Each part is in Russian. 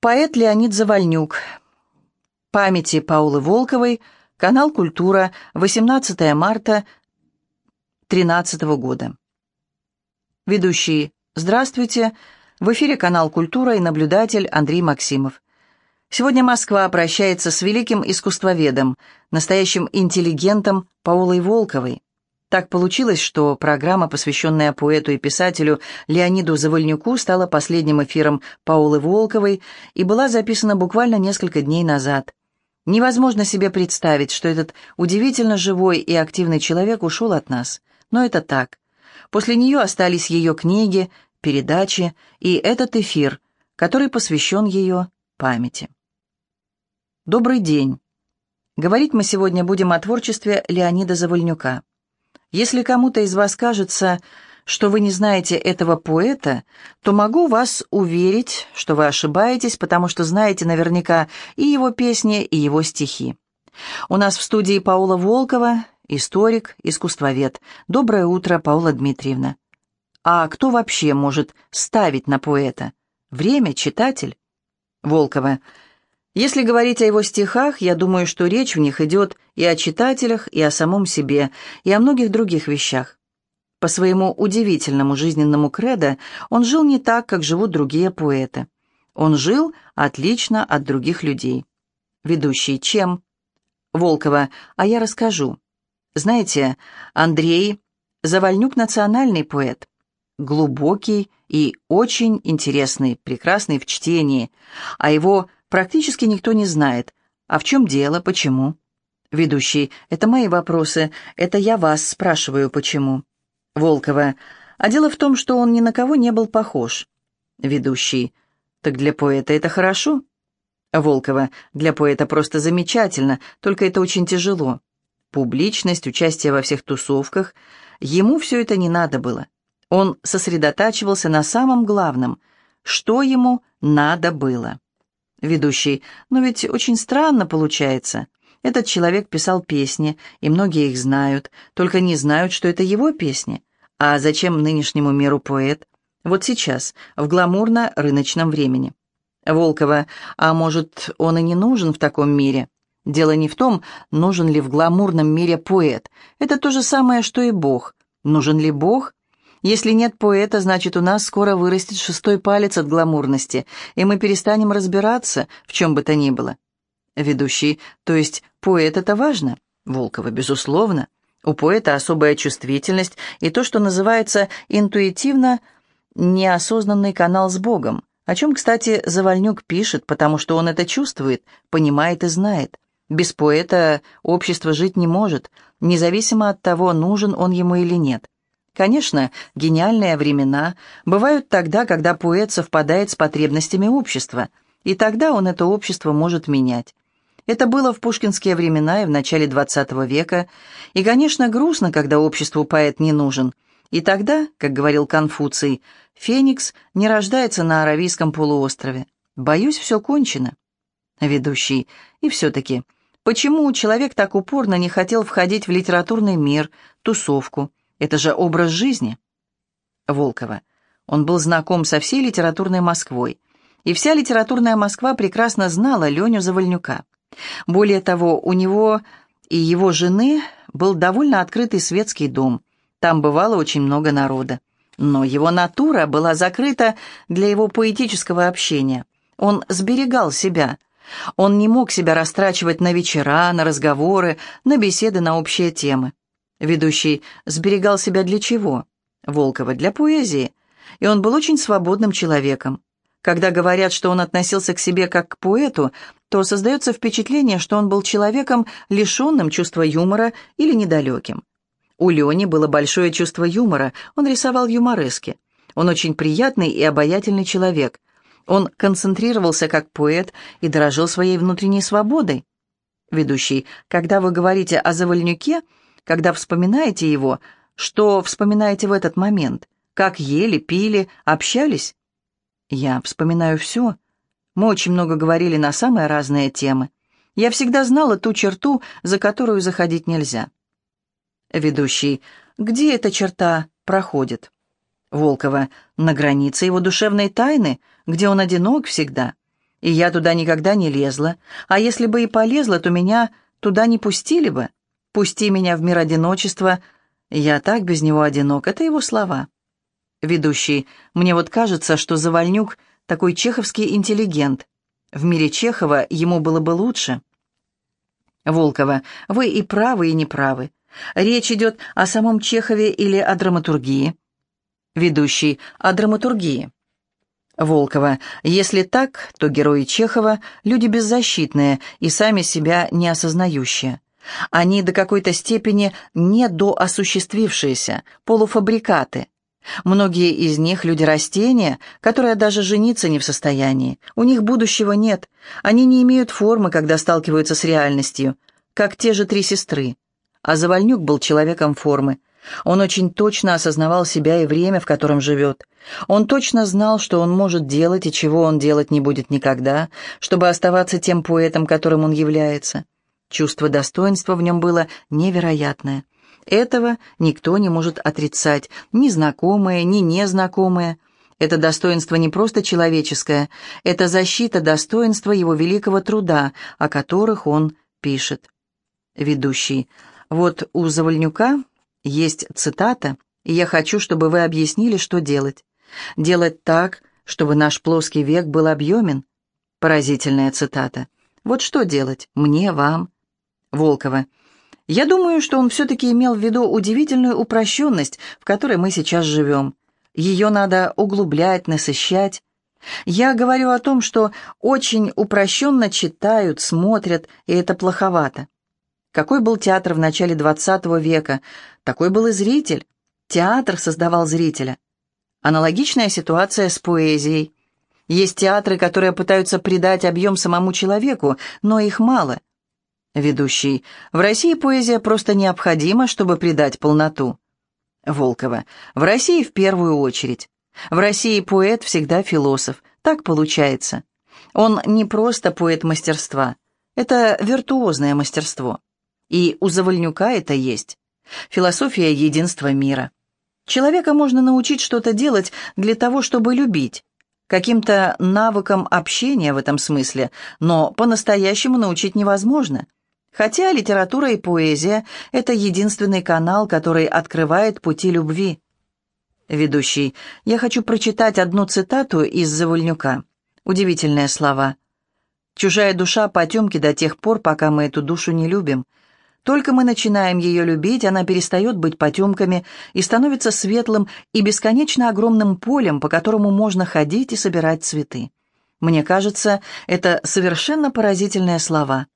Поэт Леонид Завальнюк. Памяти Паулы Волковой. Канал «Культура», 18 марта 2013 года. Ведущий. Здравствуйте. В эфире канал «Культура» и наблюдатель Андрей Максимов. Сегодня Москва прощается с великим искусствоведом, настоящим интеллигентом Паулой Волковой. Так получилось, что программа, посвященная поэту и писателю Леониду Завальнюку, стала последним эфиром Паулы Волковой и была записана буквально несколько дней назад. Невозможно себе представить, что этот удивительно живой и активный человек ушел от нас. Но это так. После нее остались ее книги, передачи и этот эфир, который посвящен ее памяти. Добрый день. Говорить мы сегодня будем о творчестве Леонида Завальнюка. Если кому-то из вас кажется, что вы не знаете этого поэта, то могу вас уверить, что вы ошибаетесь, потому что знаете наверняка и его песни, и его стихи. У нас в студии Паула Волкова, историк, искусствовед. Доброе утро, Паула Дмитриевна. А кто вообще может ставить на поэта? Время, читатель? Волкова. Если говорить о его стихах, я думаю, что речь в них идет и о читателях, и о самом себе, и о многих других вещах. По своему удивительному жизненному кредо он жил не так, как живут другие поэты. Он жил отлично от других людей. Ведущий. Чем? Волкова. А я расскажу. Знаете, Андрей Завальнюк национальный поэт. Глубокий и очень интересный, прекрасный в чтении, а его практически никто не знает. А в чем дело, почему? Ведущий. Это мои вопросы, это я вас спрашиваю, почему. Волкова. А дело в том, что он ни на кого не был похож. Ведущий. Так для поэта это хорошо? Волкова. Для поэта просто замечательно, только это очень тяжело. Публичность, участие во всех тусовках. Ему все это не надо было. Он сосредотачивался на самом главном, что ему надо было. Ведущий. Но ведь очень странно получается. Этот человек писал песни, и многие их знают, только не знают, что это его песни. А зачем нынешнему миру поэт? Вот сейчас, в гламурно-рыночном времени. Волкова. А может, он и не нужен в таком мире? Дело не в том, нужен ли в гламурном мире поэт. Это то же самое, что и Бог. Нужен ли Бог? Если нет поэта, значит, у нас скоро вырастет шестой палец от гламурности, и мы перестанем разбираться, в чем бы то ни было. Ведущий. То есть поэт — это важно? Волкова. Безусловно. У поэта особая чувствительность и то, что называется интуитивно неосознанный канал с Богом, о чем, кстати, Завальнюк пишет, потому что он это чувствует, понимает и знает. Без поэта общество жить не может, независимо от того, нужен он ему или нет. Конечно, гениальные времена бывают тогда, когда поэт совпадает с потребностями общества, и тогда он это общество может менять. Это было в пушкинские времена и в начале XX века, и, конечно, грустно, когда обществу поэт не нужен. И тогда, как говорил Конфуций, «Феникс не рождается на Аравийском полуострове. Боюсь, все кончено». Ведущий. И все-таки, почему человек так упорно не хотел входить в литературный мир, тусовку? Это же образ жизни. Волкова. Он был знаком со всей литературной Москвой, и вся литературная Москва прекрасно знала Леню Завальнюка. Более того, у него и его жены был довольно открытый светский дом. Там бывало очень много народа. Но его натура была закрыта для его поэтического общения. Он сберегал себя. Он не мог себя растрачивать на вечера, на разговоры, на беседы на общие темы. Ведущий. Сберегал себя для чего? Волкова. Для поэзии. И он был очень свободным человеком. Когда говорят, что он относился к себе как к поэту, то создается впечатление, что он был человеком, лишенным чувства юмора или недалеким. У Лени было большое чувство юмора, он рисовал юморески. Он очень приятный и обаятельный человек. Он концентрировался как поэт и дорожил своей внутренней свободой. Ведущий. Когда вы говорите о Завальнюке, когда вспоминаете его, что вспоминаете в этот момент? Как ели, пили, общались? Я вспоминаю все. Мы очень много говорили на самые разные темы. Я всегда знала ту черту, за которую заходить нельзя. Ведущий. Где эта черта проходит? Волкова. На границе его душевной тайны, где он одинок всегда. И я туда никогда не лезла. А если бы и полезла, то меня туда не пустили бы. «Пусти меня в мир одиночества. Я так без него одинок». Это его слова. Ведущий. Мне вот кажется, что Завальнюк такой чеховский интеллигент. В мире Чехова ему было бы лучше. Волкова. Вы и правы, и не правы. Речь идет о самом Чехове или о драматургии? Ведущий. О драматургии. Волкова. Если так, то герои Чехова – люди беззащитные и сами себя не осознающие. Они до какой-то степени недоосуществившиеся, полуфабрикаты. Многие из них люди-растения, которые даже жениться не в состоянии. У них будущего нет. Они не имеют формы, когда сталкиваются с реальностью, как те же три сестры. А Завальнюк был человеком формы. Он очень точно осознавал себя и время, в котором живет. Он точно знал, что он может делать и чего он делать не будет никогда, чтобы оставаться тем поэтом, которым он является. Чувство достоинства в нем было невероятное. Этого никто не может отрицать, ни знакомые, ни незнакомые. Это достоинство не просто человеческое, это защита достоинства его великого труда, о которых он пишет. Ведущий. Вот у Завальнюка есть цитата, и я хочу, чтобы вы объяснили, что делать. Делать так, чтобы наш плоский век был объемен. Поразительная цитата. Вот что делать? Мне, вам. Волкова. Я думаю, что он все-таки имел в виду удивительную упрощенность, в которой мы сейчас живем. Ее надо углублять, насыщать. Я говорю о том, что очень упрощенно читают, смотрят, и это плоховато. Какой был театр в начале XX века, такой был и зритель. Театр создавал зрителя. Аналогичная ситуация с поэзией. Есть театры, которые пытаются придать объем самому человеку, но их мало. Ведущий. В России поэзия просто необходима, чтобы придать полноту. Волкова. В России в первую очередь. В России поэт всегда философ. Так получается. Он не просто поэт мастерства. Это виртуозное мастерство. И у Завальнюка это есть. Философия единства мира. Человека можно научить что-то делать для того, чтобы любить. Каким-то навыкам общения в этом смысле, но по-настоящему научить невозможно. Хотя литература и поэзия – это единственный канал, который открывает пути любви. Ведущий. Я хочу прочитать одну цитату из Завальнюка. Удивительные слова. «Чужая душа потемки до тех пор, пока мы эту душу не любим. Только мы начинаем ее любить, она перестает быть потемками и становится светлым и бесконечно огромным полем, по которому можно ходить и собирать цветы. Мне кажется, это совершенно поразительные слова.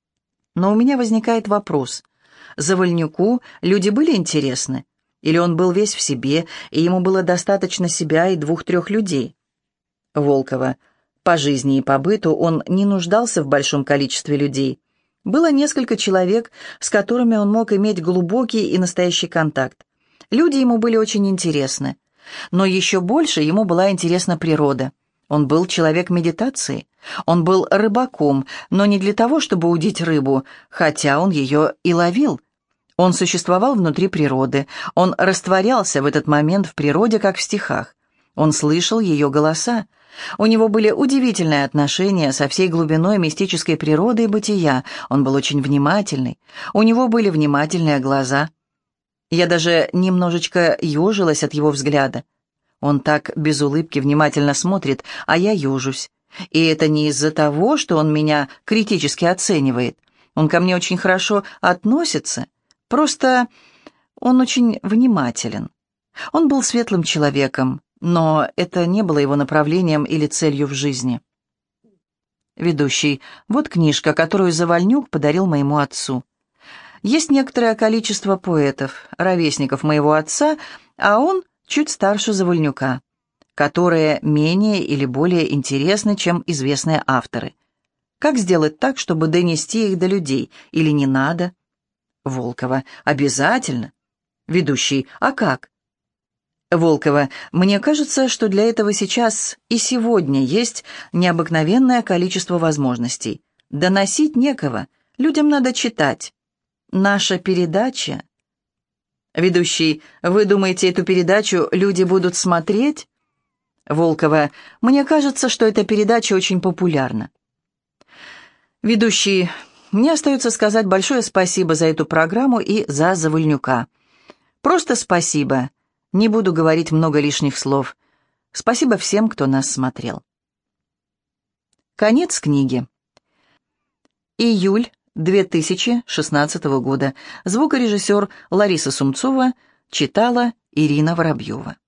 Но у меня возникает вопрос. Завальнюку люди были интересны? Или он был весь в себе, и ему было достаточно себя и 2-3 людей? Волкова. По жизни и по быту он не нуждался в большом количестве людей. Было несколько человек, с которыми он мог иметь глубокий и настоящий контакт. Люди ему были очень интересны. Но еще больше ему была интересна природа. Он был человек медитации. Он был рыбаком, но не для того, чтобы удить рыбу, хотя он ее и ловил. Он существовал внутри природы. Он растворялся в этот момент в природе, как в стихах. Он слышал ее голоса. У него были удивительные отношения со всей глубиной мистической природы и бытия. Он был очень внимательный. У него были внимательные глаза. Я даже немножечко ежилась от его взгляда. Он так без улыбки внимательно смотрит, а я ежусь. И это не из-за того, что он меня критически оценивает. Он ко мне очень хорошо относится. Просто он очень внимателен. Он был светлым человеком, но это не было его направлением или целью в жизни. Ведущий. Вот книжка, которую Завальнюк подарил моему отцу. Есть некоторое количество поэтов, ровесников моего отца, а он чуть старше Завальнюка, которые менее или более интересны, чем известные авторы. Как сделать так, чтобы донести их до людей? Или не надо? Волкова. Обязательно. Ведущий. А как? Волкова. Мне кажется, что для этого сейчас и сегодня есть необыкновенное количество возможностей. Доносить некого. Людям надо читать. Наша передача... Ведущий. Вы думаете, эту передачу люди будут смотреть? Волкова. Мне кажется, что эта передача очень популярна. Ведущий. Мне остается сказать большое спасибо за эту программу и за Завольнюка. Просто спасибо. Не буду говорить много лишних слов. Спасибо всем, кто нас смотрел. Конец книги. Июль 2016 года. Звукорежиссер Лариса Сумцова читала Ирина Воробьева.